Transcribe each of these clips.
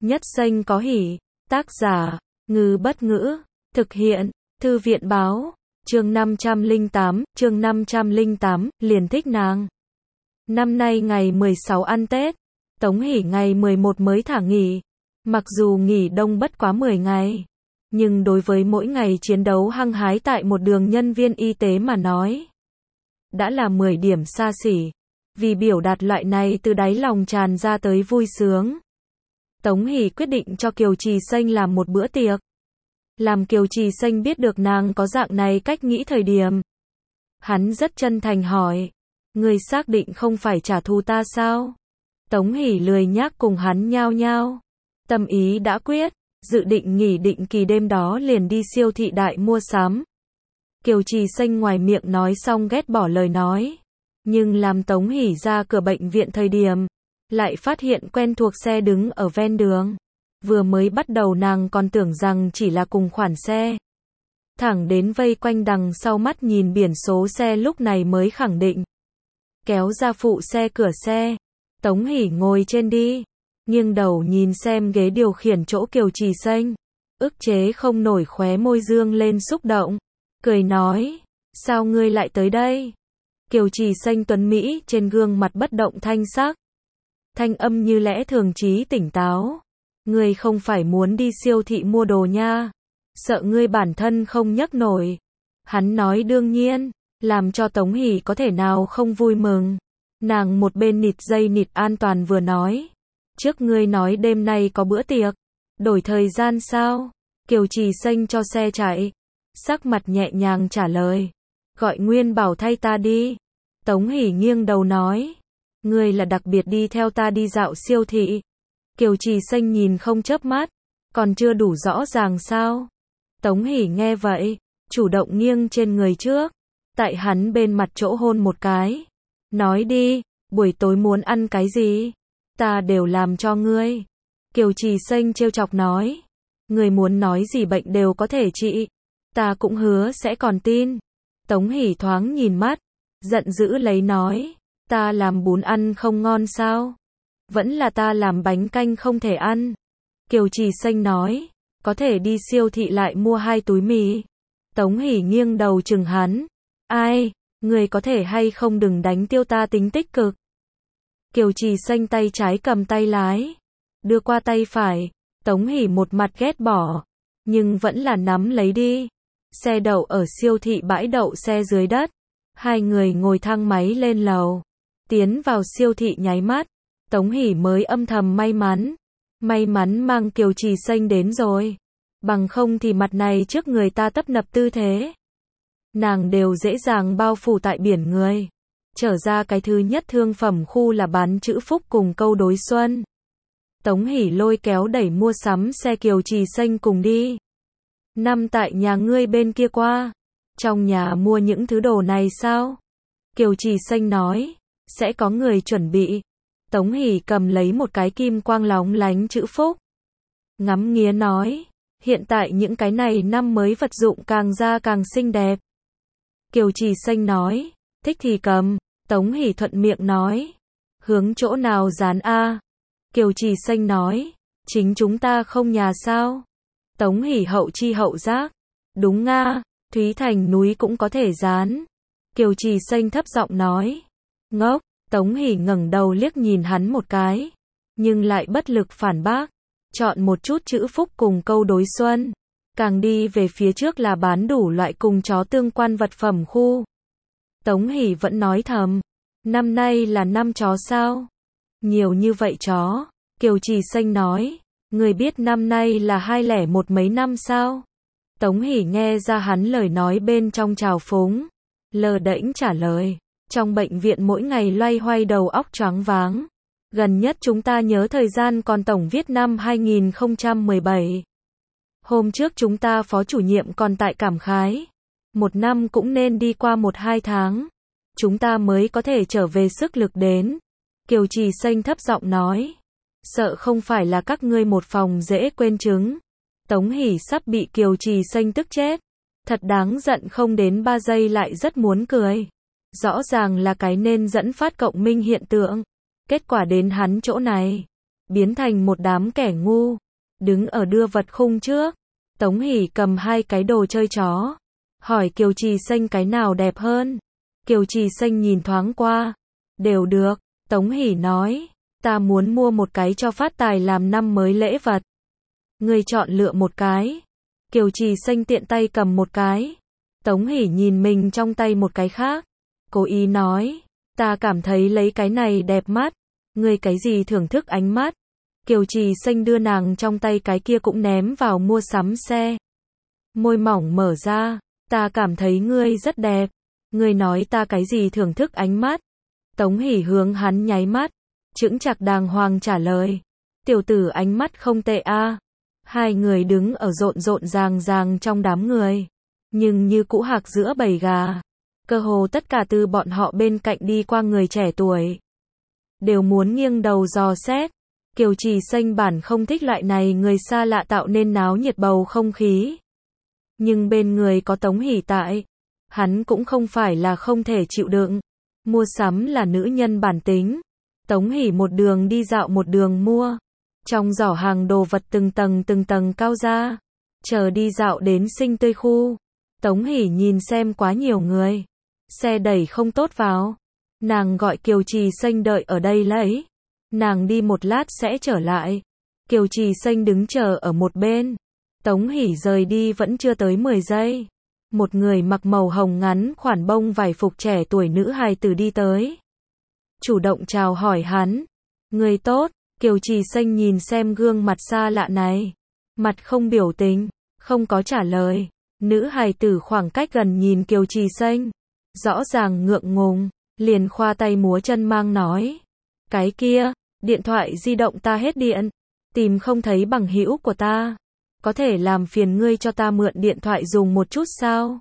Nhất Xanh có hỉ. Tác giả, Ngư Bất Ngữ. Thực hiện, Thư viện Báo. Chương 508, liền thích nàng. Năm nay ngày 16 ăn Tết, Tống Hỷ ngày 11 mới thả nghỉ. Mặc dù nghỉ đông bất quá 10 ngày, nhưng đối với mỗi ngày chiến đấu hăng hái tại một đường nhân viên y tế mà nói, đã là 10 điểm xa xỉ. Vì biểu đạt loại này từ đáy lòng tràn ra tới vui sướng, Tống Hỷ quyết định cho Kiều Trì Xanh làm một bữa tiệc. Làm Kiều Trì Xanh biết được nàng có dạng này cách nghĩ thời điểm, hắn rất chân thành hỏi, ngươi xác định không phải trả thù ta sao? Tống Hỷ lười nhác cùng hắn nhao nhao. Tâm ý đã quyết, dự định nghỉ định kỳ đêm đó liền đi siêu thị đại mua sắm. Kiều Trì Xanh ngoài miệng nói xong ghét bỏ lời nói, nhưng làm Tống Hỷ ra cửa bệnh viện thời điểm, lại phát hiện quen thuộc xe đứng ở ven đường. Vừa mới bắt đầu nàng còn tưởng rằng chỉ là cùng khoản xe. Thẳng đến vây quanh đằng sau mắt nhìn biển số xe lúc này mới khẳng định. Kéo ra phụ xe cửa xe. Tống Hỷ ngồi trên đi. Nghiêng đầu nhìn xem ghế điều khiển chỗ Kiều Trì Xanh. Ức chế không nổi khóe môi dương lên xúc động. Cười nói, sao ngươi lại tới đây? Kiều Trì Xanh tuấn Mỹ trên gương mặt bất động thanh sắc. Thanh âm như lẽ thường trí tỉnh táo. Ngươi không phải muốn đi siêu thị mua đồ nha. Sợ ngươi bản thân không nhấc nổi. Hắn nói đương nhiên, làm cho Tống Hỷ có thể nào không vui mừng. Nàng một bên nịt dây nịt an toàn vừa nói. Trước ngươi nói đêm nay có bữa tiệc. Đổi thời gian sao? Kiều Trì Xanh cho xe chạy. Sắc mặt nhẹ nhàng trả lời. Gọi Nguyên Bảo thay ta đi. Tống Hỷ nghiêng đầu nói. Ngươi là đặc biệt đi theo ta đi dạo siêu thị. Kiều Trì Xanh nhìn không chớp mắt. Còn chưa đủ rõ ràng sao? Tống Hỷ nghe vậy, chủ động nghiêng trên người trước. Tại hắn bên mặt chỗ hôn một cái. Nói đi, buổi tối muốn ăn cái gì? Ta đều làm cho ngươi. Kiều Trì Xanh trêu chọc nói. Ngươi muốn nói gì bệnh đều có thể trị. Ta cũng hứa sẽ còn tin. Tống Hỷ thoáng nhìn mắt. Giận dữ lấy nói. Ta làm bún ăn không ngon sao? Vẫn là ta làm bánh canh không thể ăn. Kiều Trì Xanh nói. Có thể đi siêu thị lại mua 2 túi mì. Tống Hỷ nghiêng đầu chừng hắn. Ai, người có thể hay không đừng đánh tiêu ta tính tích cực. Kiều Trì Xanh tay trái cầm tay lái. Đưa qua tay phải. Tống Hỷ một mặt ghét bỏ. Nhưng vẫn là nắm lấy đi. Xe đậu ở siêu thị bãi đậu xe dưới đất. Hai người ngồi thang máy lên lầu. Tiến vào siêu thị nháy mắt. Tống Hỷ mới âm thầm may mắn. May mắn mang Kiều Trì Xanh đến rồi. Bằng không thì mặt này trước người ta tấp nập tư thế. Nàng đều dễ dàng bao phủ tại biển người. Trở ra cái thứ nhất thương phẩm khu là bán chữ phúc cùng câu đối xuân. Tống Hỷ lôi kéo đẩy mua sắm xe Kiều Trì Xanh cùng đi. Năm tại nhà ngươi bên kia qua. Trong nhà mua những thứ đồ này sao? Kiều Trì Xanh nói. Sẽ có người chuẩn bị. Tống Hỷ cầm lấy một cái kim quang lóng lánh chữ phúc. Ngắm nghía nói. Hiện tại những cái này năm mới vật dụng càng ra càng xinh đẹp. Kiều Trì Xanh nói. Thích thì cầm. Tống Hỷ thuận miệng nói. Hướng chỗ nào dán a? Kiều Trì Xanh nói. Chính chúng ta không nhà sao? Tống Hỷ hậu chi hậu giác. Đúng nga, Thúy Thành núi cũng có thể dán. Kiều Trì Xanh thấp giọng nói. Ngốc. Tống Hỷ ngẩng đầu liếc nhìn hắn một cái. Nhưng lại bất lực phản bác. Chọn một chút chữ phúc cùng câu đối xuân. Càng đi về phía trước là bán đủ loại cùng chó tương quan vật phẩm khu. Tống Hỷ vẫn nói thầm. Năm nay là năm chó sao? Nhiều như vậy chó. Kiều Trì Xanh nói. Người biết năm nay là 201 mấy năm sao? Tống Hỷ nghe ra hắn lời nói bên trong trào phúng. Lờ đễnh trả lời. Trong bệnh viện mỗi ngày loay hoay đầu óc choáng váng. Gần nhất chúng ta nhớ thời gian còn tổng viết năm 2017. Hôm trước chúng ta phó chủ nhiệm còn tại cảm khái. Một năm cũng nên đi qua 1-2 tháng. Chúng ta mới có thể trở về sức lực đến. Kiều Trì Xanh thấp giọng nói. Sợ không phải là các ngươi một phòng dễ quên chứng. Tống Hỷ sắp bị Kiều Trì Xanh tức chết. Thật đáng giận không đến 3 giây lại rất muốn cười. Rõ ràng là cái nên dẫn phát cộng minh hiện tượng. Kết quả đến hắn chỗ này. biến thành một đám kẻ ngu, đứng ở đưa vật khung trước. Tống Hỷ cầm hai cái đồ chơi chó, hỏi Kiều Trì Xanh cái nào đẹp hơn. Kiều Trì Xanh nhìn thoáng qua, đều được. Tống Hỷ nói, ta muốn mua một cái cho phát tài làm năm mới lễ vật. Ngươi chọn lựa một cái. Kiều Trì Xanh tiện tay cầm một cái. Tống Hỷ nhìn mình trong tay một cái khác, cố ý nói, ta cảm thấy lấy cái này đẹp mắt. Ngươi cái gì thưởng thức ánh mắt. Kiều Trì Xanh đưa nàng trong tay cái kia cũng ném vào mua sắm xe. Môi mỏng mở ra, ta cảm thấy ngươi rất đẹp. Ngươi nói ta cái gì thưởng thức ánh mắt. Tống Hỷ hướng hắn nháy mắt, chững chạc đàng hoàng trả lời, tiểu tử ánh mắt không tệ a. Hai người đứng ở rộn rộn ràng ràng trong đám người, nhưng như cũ hạc giữa bầy gà. Cơ hồ tất cả từ bọn họ bên cạnh đi qua người trẻ tuổi, đều muốn nghiêng đầu dò xét. Kiều Trì Xanh bản không thích loại này người xa lạ tạo nên náo nhiệt bầu không khí. Nhưng bên người có Tống Hỷ tại, hắn cũng không phải là không thể chịu đựng. Mua sắm là nữ nhân bản tính. Tống Hỷ một đường đi dạo một đường mua. Trong giỏ hàng đồ vật từng tầng cao ra. Chờ đi dạo đến Sinh Tươi khu. Tống Hỷ nhìn xem quá nhiều người. Xe đẩy không tốt vào. Nàng gọi Kiều Trì Xanh đợi ở đây lấy. Nàng đi một lát sẽ trở lại. Kiều Trì Xanh đứng chờ ở một bên. Tống Hỷ rời đi vẫn chưa tới 10 giây. Một người mặc màu hồng ngắn khoản bông vải phục trẻ tuổi nữ hài tử đi tới. Chủ động chào hỏi hắn. Người tốt. Kiều Trì Xanh nhìn xem gương mặt xa lạ này. Mặt không biểu tình, không có trả lời. Nữ hài tử khoảng cách gần nhìn Kiều Trì Xanh. Rõ ràng ngượng ngùng, liền khoa tay múa chân mang nói. Cái kia, điện thoại di động ta hết điện. Tìm không thấy bằng hữu của ta. Có thể làm phiền ngươi cho ta mượn điện thoại dùng một chút sao?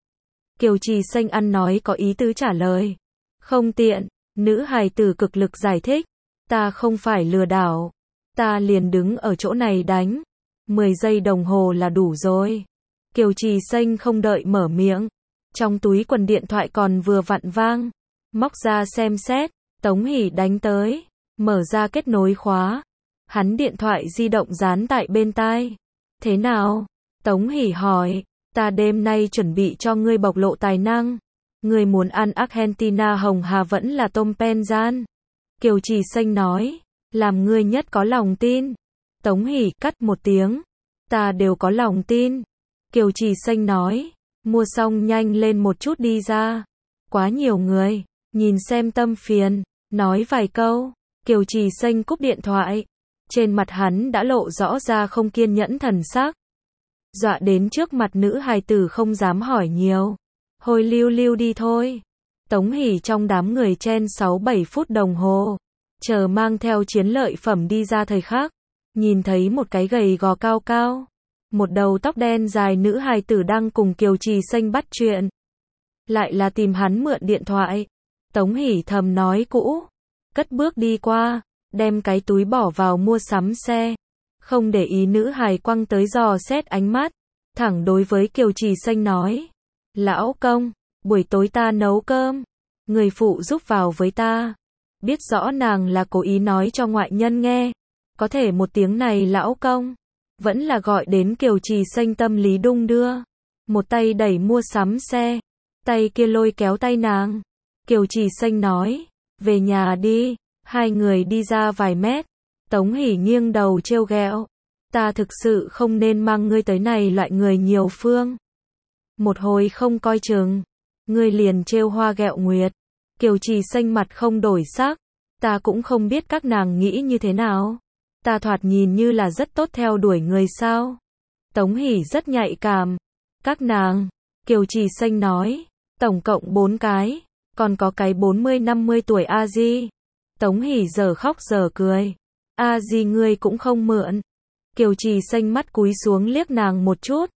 Kiều Trì Xanh ăn nói có ý tứ trả lời. Không tiện. Nữ hài tử cực lực giải thích. Ta không phải lừa đảo. Ta liền đứng ở chỗ này đánh. 10 giây đồng hồ là đủ rồi. Kiều Trì Xanh không đợi mở miệng. Trong túi quần điện thoại còn vừa vặn vang. Móc ra xem xét. Tống Hỷ đánh tới. Mở ra kết nối khóa. Hắn điện thoại di động dán tại bên tai. Thế nào? Tống Hỷ hỏi. Ta đêm nay chuẩn bị cho ngươi bộc lộ tài năng. Ngươi muốn ăn Argentina hồng hà vẫn là tôm pen gian. Kiều Trì Xanh nói. Làm ngươi nhất có lòng tin. Tống Hỷ cắt một tiếng. Ta đều có lòng tin. Kiều Trì Xanh nói. Mua xong nhanh lên một chút đi ra. Quá nhiều người. Nhìn xem tâm phiền. Nói vài câu. Kiều Trì Xanh cúp điện thoại. Trên mặt hắn đã lộ rõ ra không kiên nhẫn thần sắc. Dọa đến trước mặt nữ hài tử không dám hỏi nhiều. Hồi lưu lưu đi thôi. Tống Hỷ trong đám người chen 6-7 phút đồng hồ. Chờ mang theo chiến lợi phẩm đi ra thời khắc. Nhìn thấy một cái gầy gò cao cao. Một đầu tóc đen dài nữ hài tử đang cùng Kiều Trì Xanh bắt chuyện. Lại là tìm hắn mượn điện thoại. Tống Hỷ thầm nói cũ. Cất bước đi qua. Đem cái túi bỏ vào mua sắm xe. Không để ý nữ hài quăng tới dò xét ánh mắt. Thẳng đối với Kiều Trì Xanh nói. Lão công, buổi tối ta nấu cơm. Người phụ giúp vào với ta. Biết rõ nàng là cố ý nói cho ngoại nhân nghe. Có thể một tiếng này lão công. Vẫn là gọi đến Kiều Trì Xanh tâm lý đung đưa. Một tay đẩy mua sắm xe. Tay kia lôi kéo tay nàng. Kiều Trì Xanh nói. Về nhà đi. Hai người đi ra vài mét. Tống Hỷ nghiêng đầu trêu ghẹo. Ta thực sự không nên mang ngươi tới này loại người nhiều phương. Một hồi không coi chừng. Ngươi liền trêu hoa ghẹo nguyệt. Kiều Trì Xanh mặt không đổi sắc. Ta cũng không biết các nàng nghĩ như thế nào. Ta thoạt nhìn như là rất tốt theo đuổi người sao. Tống Hỷ rất nhạy cảm. Các nàng. Kiều Trì Xanh nói. Tổng cộng 4 cái. Còn có cái 40-50 tuổi A-di. Tống Hỷ giờ khóc giờ cười. A-di ngươi cũng không mượn. Kiều Trì Xanh mắt cúi xuống liếc nàng một chút.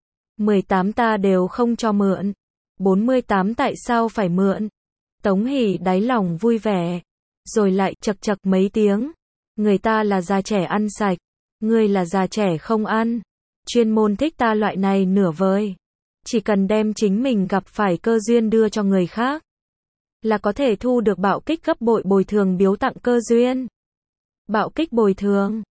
18 ta đều không cho mượn. 48 tại sao phải mượn? Tống Hỷ đáy lòng vui vẻ. Rồi lại chật chật mấy tiếng. Người ta là già trẻ ăn sạch. Ngươi là già trẻ không ăn. Chuyên môn thích ta loại này nửa vời. Chỉ cần đem chính mình gặp phải cơ duyên đưa cho người khác. Là có thể thu được bạo kích gấp bội bồi thường biếu tặng cơ duyên. Bạo kích bồi thường.